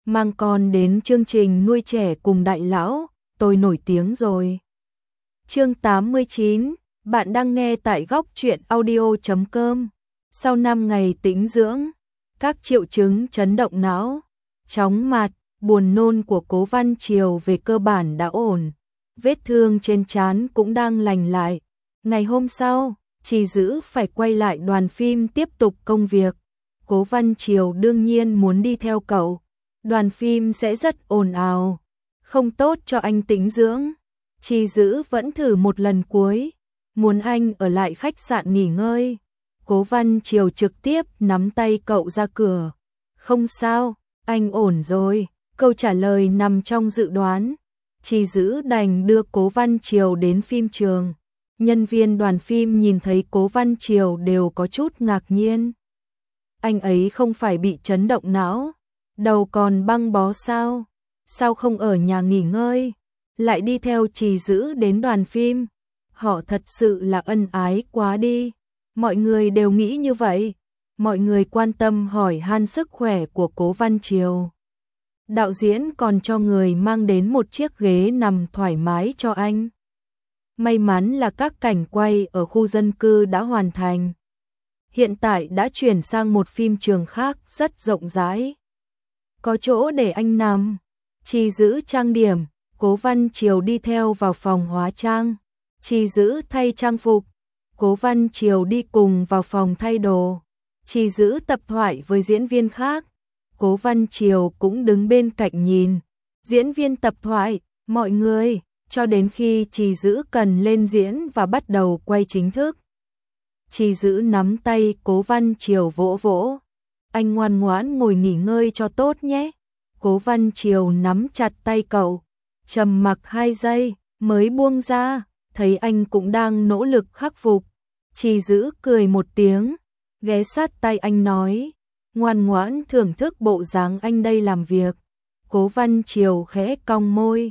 mang con đến chương trình nuôi trẻ cùng đại lão, tôi nổi tiếng rồi. Chương 89, bạn đang nghe tại góc truyện audio.com. Sau 5 ngày tĩnh dưỡng, các triệu chứng chấn động não, chóng mặt, buồn nôn của Cố Văn Triều về cơ bản đã ổn. Vết thương trên trán cũng đang lành lại. Ngày hôm sau, Trì Dữ phải quay lại đoàn phim tiếp tục công việc. Cố Văn Triều đương nhiên muốn đi theo cậu. Đoàn phim sẽ rất ồn ào, không tốt cho anh tĩnh dưỡng. Trì Dữ vẫn thử một lần cuối, muốn anh ở lại khách sạn nghỉ ngơi. Cố Văn Triều trực tiếp nắm tay cậu ra cửa. Không sao, anh ổn rồi. Câu trả lời nằm trong dự đoán. Trì Dữ đành đưa Cố Văn Triều đến phim trường. Nhân viên đoàn phim nhìn thấy Cố Văn Triều đều có chút ngạc nhiên. Anh ấy không phải bị chấn động não, đầu còn băng bó sao? Sao không ở nhà nghỉ ngơi, lại đi theo Trì Dữ đến đoàn phim? Họ thật sự là ân ái quá đi. Mọi người đều nghĩ như vậy. Mọi người quan tâm hỏi han sức khỏe của Cố Văn Triều. Đạo diễn còn cho người mang đến một chiếc ghế nằm thoải mái cho anh. May mắn là các cảnh quay ở khu dân cư đã hoàn thành. Hiện tại đã chuyển sang một phim trường khác rất rộng rãi. Có chỗ để anh nằm. Trì Dữ trang điểm, Cố Văn Triều đi theo vào phòng hóa trang. Trì Dữ thay trang phục, Cố Văn Triều đi cùng vào phòng thay đồ. Trì Dữ tập thoại với diễn viên khác. Cố Văn Triều cũng đứng bên cạnh nhìn. Diễn viên tập thoại, mọi người, cho đến khi Trì Dữ cần lên diễn và bắt đầu quay chính thức. Trì Dữ nắm tay Cố Văn Triều vỗ vỗ. Anh ngoan ngoãn ngồi nghỉ ngơi cho tốt nhé. Cố Văn Triều nắm chặt tay cậu, trầm mặc 2 giây, mới buông ra, thấy anh cũng đang nỗ lực khắc phục. Trì Dữ cười một tiếng, ghé sát tay anh nói, ngoan ngoãn thưởng thức bộ dáng anh đây làm việc. Cố Văn Triều khẽ cong môi,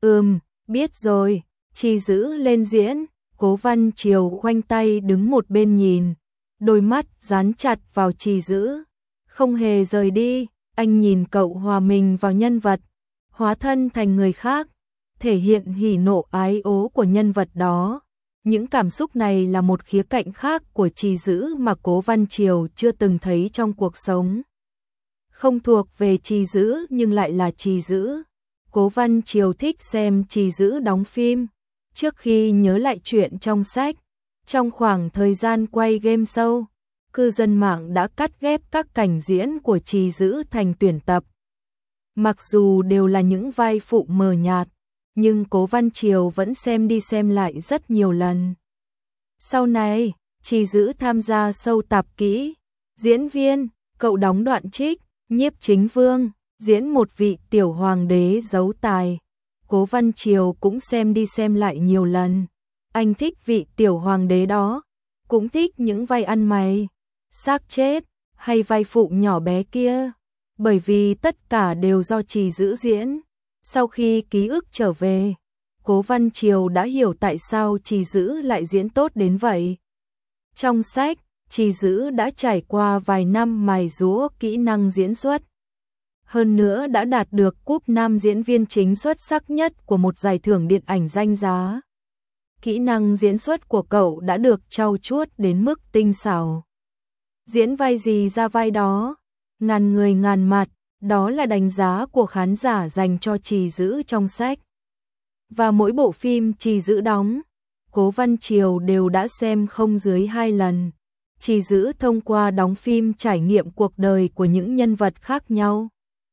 biết rồi. Trì Dữ lên diễn, Cố Văn Triều khoanh tay đứng một bên nhìn, đôi mắt dán chặt vào Trì Dữ, không hề rời đi. Anh nhìn cậu hòa mình vào nhân vật, hóa thân thành người khác, thể hiện hỉ nộ ái ố của nhân vật đó. Những cảm xúc này là một khía cạnh khác của Trì Dữ mà Cố Văn Triều chưa từng thấy trong cuộc sống. Không thuộc về Trì Dữ nhưng lại là Trì Dữ. Cố Văn Triều thích xem Trì Dữ đóng phim. Trước khi nhớ lại chuyện trong sách, trong khoảng thời gian quay game show, cư dân mạng đã cắt ghép các cảnh diễn của Trì Dữ thành tuyển tập. Mặc dù đều là những vai phụ mờ nhạt, nhưng Cố Văn Triều vẫn xem đi xem lại rất nhiều lần. Sau này, Trì Dữ tham gia show tạp kỹ. Diễn viên, cậu đóng Đoạn Trích, Nhiếp Chính Vương, diễn một vị tiểu hoàng đế giấu tài. Cố Văn Triều cũng xem đi xem lại nhiều lần. Anh thích vị tiểu hoàng đế đó, cũng thích những vai ăn mày, xác chết, hay vai phụ nhỏ bé kia. Bởi vì tất cả đều do Trì Dữ diễn. Sau khi ký ức trở về, Cố Văn Triều đã hiểu tại sao Trì Dữ lại diễn tốt đến vậy. Trong sách, Trì Dữ đã trải qua vài năm mài giũa kỹ năng diễn xuất. Hơn nữa đã đạt được cúp nam diễn viên chính xuất sắc nhất của một giải thưởng điện ảnh danh giá. Kỹ năng diễn xuất của cậu đã được trau chuốt đến mức tinh xảo. Diễn vai gì ra vai đó, ngàn người ngàn mặt, đó là đánh giá của khán giả dành cho Trì Dữ trong sách. Và mỗi bộ phim Trì Dữ đóng, Cố Văn Triều đều đã xem không dưới 2 lần. Trì Dữ thông qua đóng phim trải nghiệm cuộc đời của những nhân vật khác nhau.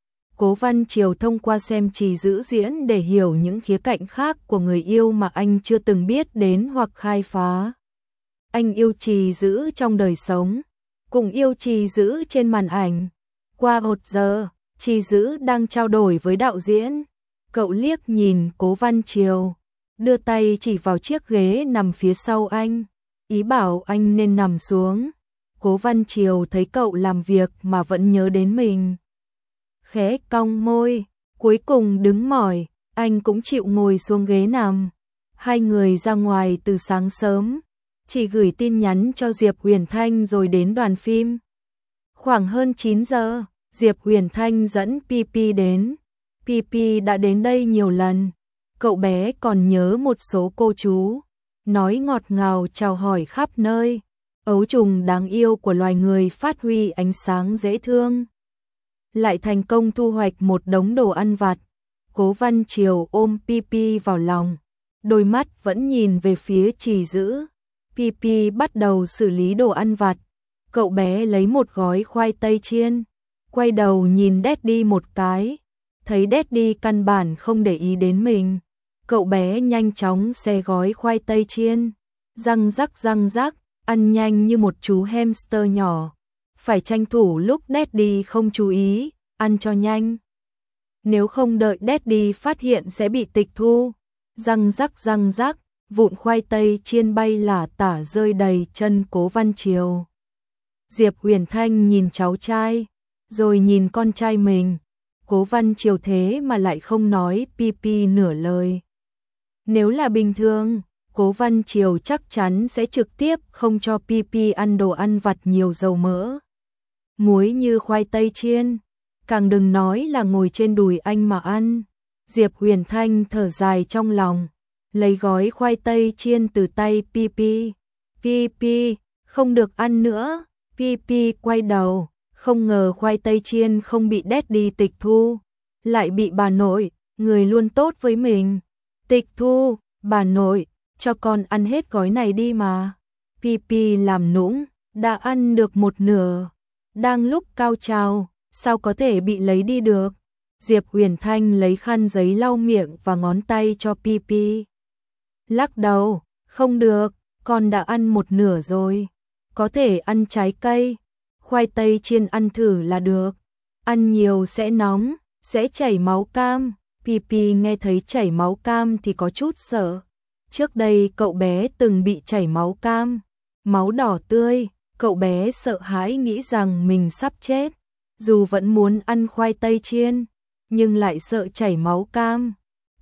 Cố Văn Triều thông qua xem Trì Dữ diễn để hiểu những khía cạnh khác của người yêu mà anh chưa từng biết đến hoặc khai phá. Anh yêu Trì Dữ trong đời sống, cùng yêu Trì Dữ trên màn ảnh. Qua 1 giờ, Trì Dữ đang trao đổi với đạo diễn. Cậu liếc nhìn Cố Văn Triều, đưa tay chỉ vào chiếc ghế nằm phía sau anh, ý bảo anh nên nằm xuống. Cố Văn Triều thấy cậu làm việc mà vẫn nhớ đến mình, khẽ cong môi, cuối cùng đứng mỏi, anh cũng chịu ngồi xuống ghế nằm. Hai người ra ngoài từ sáng sớm, chỉ gửi tin nhắn cho Diệp Huyền Thanh rồi đến đoàn phim. Khoảng hơn 9 giờ, Diệp Huyền Thanh dẫn Pi đến. Pi đã đến đây nhiều lần. Cậu bé còn nhớ một số cô chú, nói ngọt ngào chào hỏi khắp nơi. Ấu trùng đáng yêu của loài người phát huy ánh sáng dễ thương. Lại thành công thu hoạch một đống đồ ăn vặt. Cố Văn Triều ôm Pi vào lòng, đôi mắt vẫn nhìn về phía Trì Dữ. Pi bắt đầu xử lý đồ ăn vặt. Cậu bé lấy một gói khoai tây chiên, quay đầu nhìn Daddy một cái, thấy Daddy căn bản không để ý đến mình. Cậu bé nhanh chóng xé gói khoai tây chiên, răng rắc, ăn nhanh như một chú hamster nhỏ. Phải tranh thủ lúc Daddy không chú ý, ăn cho nhanh. Nếu không đợi Daddy phát hiện sẽ bị tịch thu. Răng rắc, vụn khoai tây chiên bay lả tả rơi đầy chân Cố Văn Triều. Diệp Huyền Thanh nhìn cháu trai, rồi nhìn con trai mình. Cố Văn Triều thế mà lại không nói Pi nửa lời. Nếu là bình thường, Cố Văn Triều chắc chắn sẽ trực tiếp không cho Pi ăn đồ ăn vặt nhiều dầu mỡ, muối như khoai tây chiên. Càng đừng nói là ngồi trên đùi anh mà ăn. Diệp Huyền Thanh thở dài trong lòng, lấy gói khoai tây chiên từ tay Pi. Pi, không được ăn nữa. Pi quay đầu, không ngờ khoai tây chiên không bị Daddy tịch thu, lại bị bà nội, người luôn tốt với mình, tịch thu. Bà nội, cho con ăn hết gói này đi mà. Pi làm nũng, đã ăn được một nửa. Đang lúc cao trào, sao có thể bị lấy đi được? Diệp Huyền Thanh lấy khăn giấy lau miệng và ngón tay cho Pi. Lắc đầu, không được, con đã ăn một nửa rồi. Có thể ăn trái cây, khoai tây chiên ăn thử là được. Ăn nhiều sẽ nóng, sẽ chảy máu cam. Pi nghe thấy chảy máu cam thì có chút sợ. Trước đây cậu bé từng bị chảy máu cam, máu đỏ tươi. Cậu bé sợ hãi nghĩ rằng mình sắp chết. Dù vẫn muốn ăn khoai tây chiên, nhưng lại sợ chảy máu cam.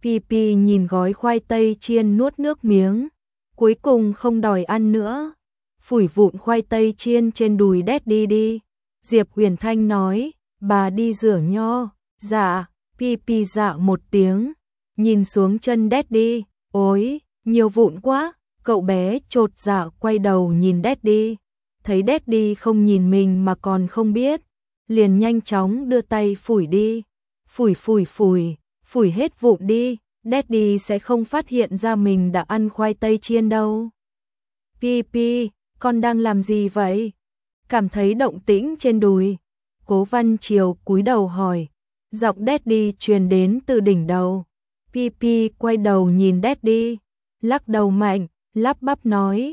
Pi nhìn gói khoai tây chiên nuốt nước miếng, cuối cùng không đòi ăn nữa. Phủi vụn khoai tây chiên trên đùi Daddy đi. Diệp Huyền Thanh nói, bà đi rửa nho. Dạ. Pi dạ một tiếng, nhìn xuống chân Daddy. Ôi, nhiều vụn quá. Cậu bé chột dạ quay đầu nhìn Daddy, thấy Daddy không nhìn mình mà còn không biết, liền nhanh chóng đưa tay phủi đi. Phủi hết vụn đi, Daddy sẽ không phát hiện ra mình đã ăn khoai tây chiên đâu. Pi, con đang làm gì vậy? Cảm thấy động tĩnh trên đùi. Cố Văn Triều cúi đầu hỏi, giọng Daddy truyền đến từ đỉnh đầu. Pi quay đầu nhìn Daddy, lắc đầu mạnh, lắp bắp nói,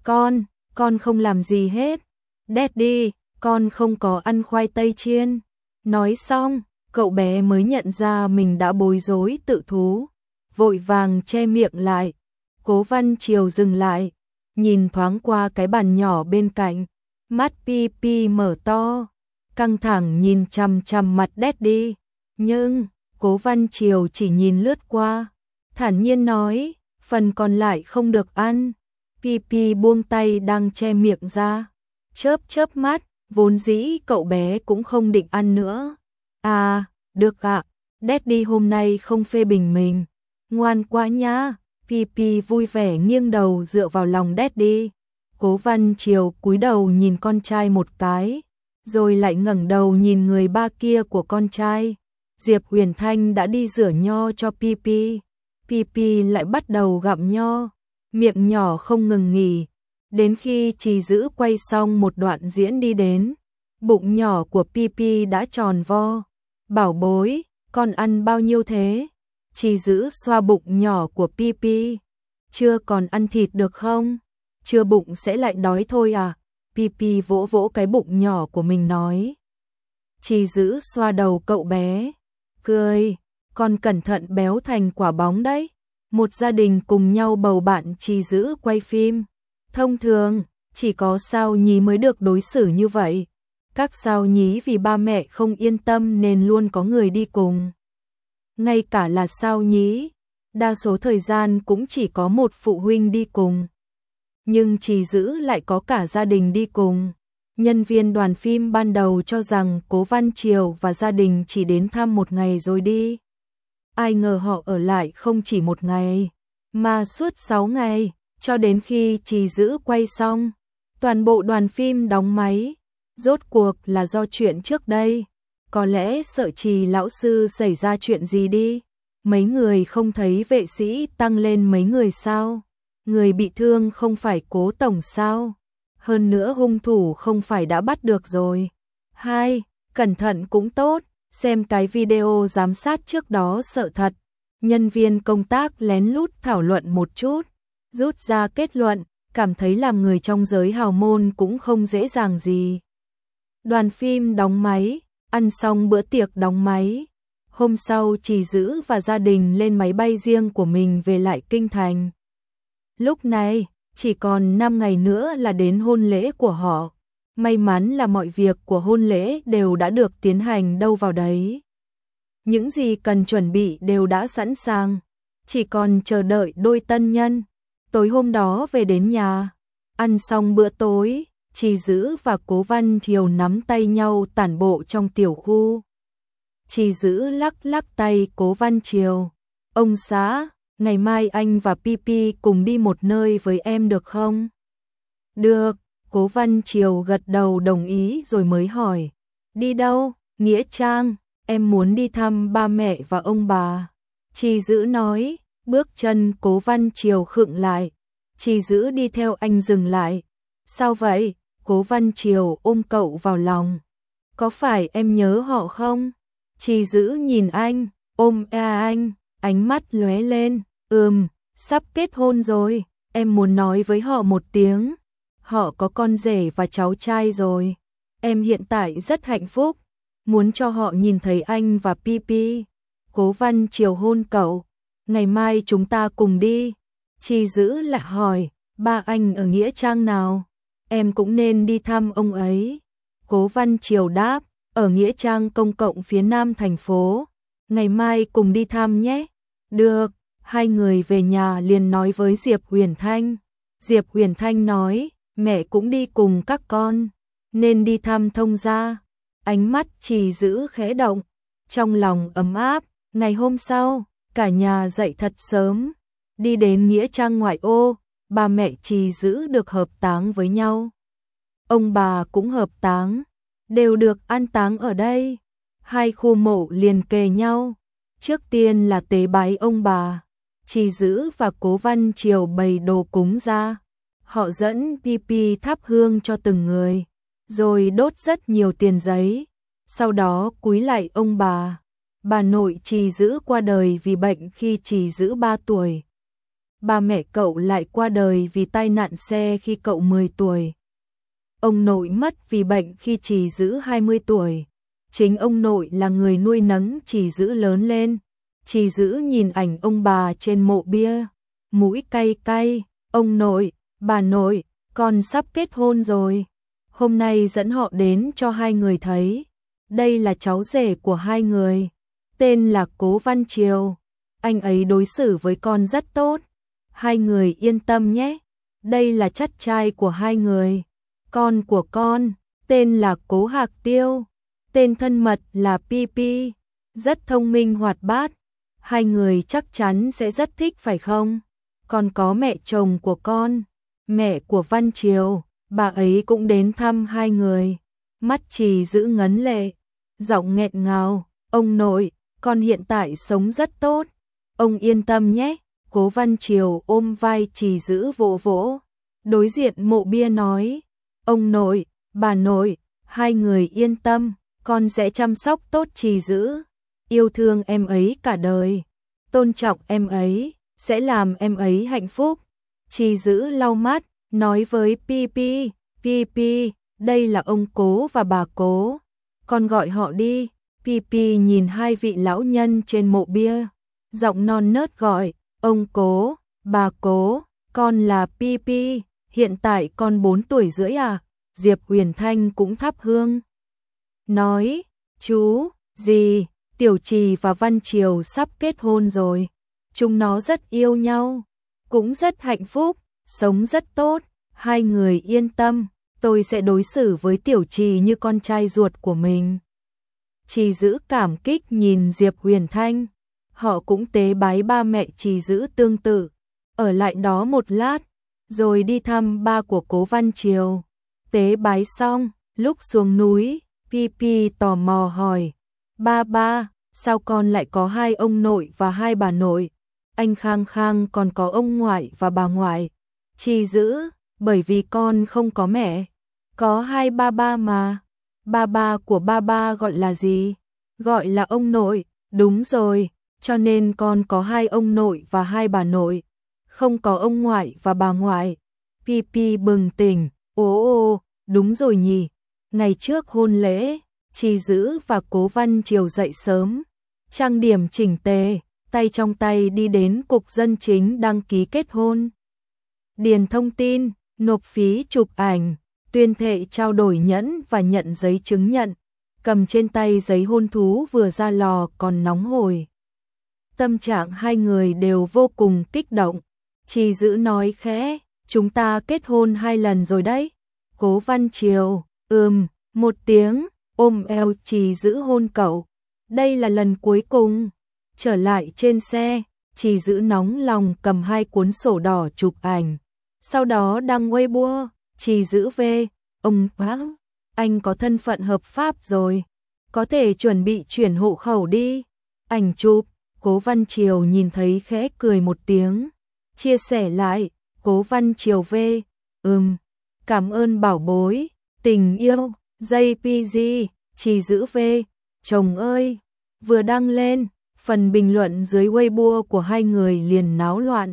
con không làm gì hết. Daddy, con không có ăn khoai tây chiên. Nói xong, cậu bé mới nhận ra mình đã bối rối tự thú, vội vàng che miệng lại. Cố Văn Triều dừng lại, nhìn thoáng qua cái bàn nhỏ bên cạnh, mắt Pi mở to, căng thẳng nhìn chằm chằm mặt Daddy. Nhưng, Cố Văn Triều chỉ nhìn lướt qua, thản nhiên nói, phần còn lại không được ăn. Pi buông tay đang che miệng ra, chớp mắt, vốn dĩ cậu bé cũng không định ăn nữa. À, được ạ, Daddy hôm nay không phê bình mình, ngoan quá nhá. Pi vui vẻ nghiêng đầu dựa vào lòng Daddy. Cố Văn Triều cúi đầu nhìn con trai một cái, rồi lại ngẩng đầu nhìn người ba kia của con trai. Diệp Huyền Thanh đã đi rửa nho cho Pi. Pi lại bắt đầu gặm nho, miệng nhỏ không ngừng nghỉ, đến khi Trì Dữ quay xong một đoạn diễn đi đến, bụng nhỏ của Pi đã tròn vo. Bảo bối, con ăn bao nhiêu thế? Trì Dữ xoa bụng nhỏ của Pi. Chưa còn ăn thịt được không? Chưa bụng sẽ lại đói thôi à? Pi vỗ vỗ cái bụng nhỏ của mình nói. Trì Dữ xoa đầu cậu bé, cười, con cẩn thận béo thành quả bóng đấy. Một gia đình cùng nhau bầu bạn Trì Dữ quay phim. Thông thường, chỉ có sao nhí mới được đối xử như vậy. Các sao nhí vì ba mẹ không yên tâm nên luôn có người đi cùng. Ngay cả là sao nhí, đa số thời gian cũng chỉ có một phụ huynh đi cùng. Nhưng Trì Dữ lại có cả gia đình đi cùng. Nhân viên đoàn phim ban đầu cho rằng Cố Văn Triều và gia đình chỉ đến thăm một ngày rồi đi. Ai ngờ họ ở lại không chỉ một ngày, mà suốt 6 ngày, cho đến khi Trì Dữ quay xong. Toàn bộ đoàn phim đóng máy. Rốt cuộc là do chuyện trước đây. Có lẽ sợ Trì lão sư xảy ra chuyện gì đi. Mấy người không thấy vệ sĩ tăng lên mấy người sao? Người bị thương không phải Cố tổng sao? Hơn nữa hung thủ không phải đã bắt được rồi. 2. Cẩn thận cũng tốt, xem cái video giám sát trước đó sợ thật. Nhân viên công tác lén lút thảo luận một chút, rút ra kết luận, cảm thấy làm người trong giới hào môn cũng không dễ dàng gì. Đoàn phim đóng máy, ăn xong bữa tiệc đóng máy. Hôm sau Trì Dữ và gia đình lên máy bay riêng của mình về lại kinh thành. Lúc này, chỉ còn 5 ngày nữa là đến hôn lễ của họ. May mắn là mọi việc của hôn lễ đều đã được tiến hành đâu vào đấy. Những gì cần chuẩn bị đều đã sẵn sàng, chỉ còn chờ đợi đôi tân nhân. Tối hôm đó về đến nhà, ăn xong bữa tối, Trì Dữ và Cố Văn Triều nắm tay nhau tản bộ trong tiểu khu. Trì Dữ lắc lắc tay Cố Văn Triều. Ông xã, ngày mai anh và Pipi cùng đi một nơi với em được không? Được, Cố Văn Triều gật đầu đồng ý rồi mới hỏi. Đi đâu? Nghĩa Trang, em muốn đi thăm ba mẹ và ông bà. Trì Dữ nói, bước chân Cố Văn Triều khựng lại. Trì Dữ đi theo anh dừng lại. Sao vậy? Cố Văn Triều ôm cậu vào lòng. Có phải em nhớ họ không? Trì Dữ nhìn anh, ôm anh, ánh mắt lóe lên. Sắp kết hôn rồi, em muốn nói với họ một tiếng. Họ có con rể và cháu trai rồi. Em hiện tại rất hạnh phúc, muốn cho họ nhìn thấy anh và Pipi. Cố Văn Triều hôn cậu. Ngày mai chúng ta cùng đi. Trì Dữ lại hỏi, ba anh ở nghĩa trang nào? Em cũng nên đi thăm ông ấy. Cố Văn Triều đáp, ở nghĩa trang công cộng phía nam thành phố. Ngày mai cùng đi thăm nhé. Được, hai người về nhà liền nói với Diệp Huyền Thanh. Diệp Huyền Thanh nói, mẹ cũng đi cùng các con, nên đi thăm thông gia. Ánh mắt Trì Dữ khẽ động, trong lòng ấm áp. Ngày hôm sau, cả nhà dậy thật sớm, đi đến nghĩa trang ngoại ô. Ba mẹ Trì Dữ được hợp táng với nhau. Ông bà cũng hợp táng, đều được an táng ở đây. Hai khu mộ liền kề nhau. Trước tiên là tế bái ông bà. Trì Dữ và Cố Văn Triều bày đồ cúng ra. Họ dẫn Pipi thắp hương cho từng người, rồi đốt rất nhiều tiền giấy. Sau đó cúi lạy ông bà. Bà nội Trì Dữ qua đời vì bệnh khi Trì Dữ 3 tuổi. Ba mẹ cậu lại qua đời vì tai nạn xe khi cậu 10 tuổi. Ông nội mất vì bệnh khi Trì Dữ 20 tuổi. Chính ông nội là người nuôi nấng Trì Dữ lớn lên. Trì Dữ nhìn ảnh ông bà trên mộ bia, mũi cay cay. Ông nội, bà nội, con sắp kết hôn rồi. Hôm nay dẫn họ đến cho hai người thấy. Đây là cháu rể của hai người, tên là Cố Văn Triều. Anh ấy đối xử với con rất tốt. Hai người yên tâm nhé. Đây là chắt trai của hai người. Con của con, tên là Cố Hạc Tiêu. Tên thân mật là Pipi. Rất thông minh hoạt bát. Hai người chắc chắn sẽ rất thích phải không? Còn có mẹ chồng của con, mẹ của Văn Triều, bà ấy cũng đến thăm hai người. Mắt Trì Dữ ngấn lệ, giọng nghẹn ngào. Ông nội, con hiện tại sống rất tốt. Ông yên tâm nhé. Cố Văn Triều ôm vai Trì Dữ vỗ vỗ. Đối diện mộ bia nói, ông nội, bà nội, hai người yên tâm, con sẽ chăm sóc tốt Trì Dữ, yêu thương em ấy cả đời, tôn trọng em ấy, sẽ làm em ấy hạnh phúc. Trì Dữ lau mắt, nói với Pipi, Pipi, đây là ông Cố và bà Cố, con gọi họ đi. Pipi nhìn hai vị lão nhân trên mộ bia, giọng non nớt gọi, ông Cố, bà Cố, con là Pipi, hiện tại con 4 tuổi rưỡi à? Diệp Huyền Thanh cũng thắp hương. Nói, chú, dì, Tiểu Trì và Văn Triều sắp kết hôn rồi. Chúng nó rất yêu nhau, cũng rất hạnh phúc, sống rất tốt, hai người yên tâm. tôi sẽ đối xử với Tiểu Trì như con trai ruột của mình. Trì Dữ cảm kích nhìn Diệp Huyền Thanh, họ cũng tế bái ba mẹ Trì Dữ tương tự, ở lại đó một lát, rồi đi thăm ba của Cố Văn Triều. Tế bái xong, lúc xuống núi, Pi tò mò hỏi, ba, sao con lại có hai ông nội và hai bà nội? Anh Khang Khang còn có ông ngoại và bà ngoại. Trì Dữ, bởi vì con không có mẹ. Có hai ba mà. Ba của ba gọi là gì? Gọi là ông nội, đúng rồi, cho nên con có hai ông nội và hai bà nội. Không có ông ngoại và bà ngoại. Pi bừng tỉnh, ồ, đúng rồi nhỉ. Ngày trước hôn lễ, Trì Dữ và Cố Văn Triều dậy sớm, trang điểm chỉnh tề, tay trong tay đi đến cục dân chính đăng ký kết hôn. Điền thông tin, nộp phí chụp ảnh, tuyên thệ trao đổi nhẫn và nhận giấy chứng nhận, cầm trên tay giấy hôn thú vừa ra lò còn nóng hổi. Tâm trạng hai người đều vô cùng kích động. Trì Dữ nói khẽ, chúng ta kết hôn 2 lần rồi đấy. Cố Văn Triều, một tiếng, ôm eo Trì Dữ hôn cậu. Đây là lần cuối cùng. Trở lại trên xe, Trì Dữ nóng lòng cầm 2 cuốn sổ đỏ chụp ảnh. Sau đó đăng Weibo, Trì Dữ về, ông bác, anh có thân phận hợp pháp rồi. Có thể chuẩn bị chuyển hộ khẩu đi. Ảnh chụp, Cố Văn Triều nhìn thấy khẽ cười một tiếng. Chia sẻ lại, Cố Văn Triều về, cảm ơn bảo bối, tình yêu, JPG, Trì Dữ về, chồng ơi. Vừa đăng lên, phần bình luận dưới Weibo của hai người liền náo loạn.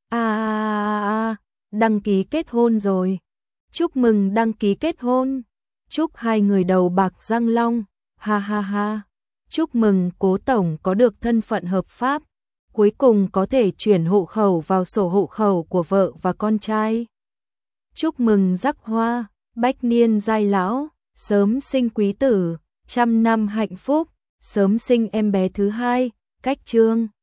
Đăng ký kết hôn rồi. Chúc mừng đăng ký kết hôn. Chúc hai người đầu bạc răng long. Ha. Chúc mừng Cố tổng có được thân phận hợp pháp. Cuối cùng có thể chuyển hộ khẩu vào sổ hộ khẩu của vợ và con trai. Chúc mừng Giác Hoa, bách niên giai lão, sớm sinh quý tử, 100 năm hạnh phúc, sớm sinh em bé thứ hai. Cách chương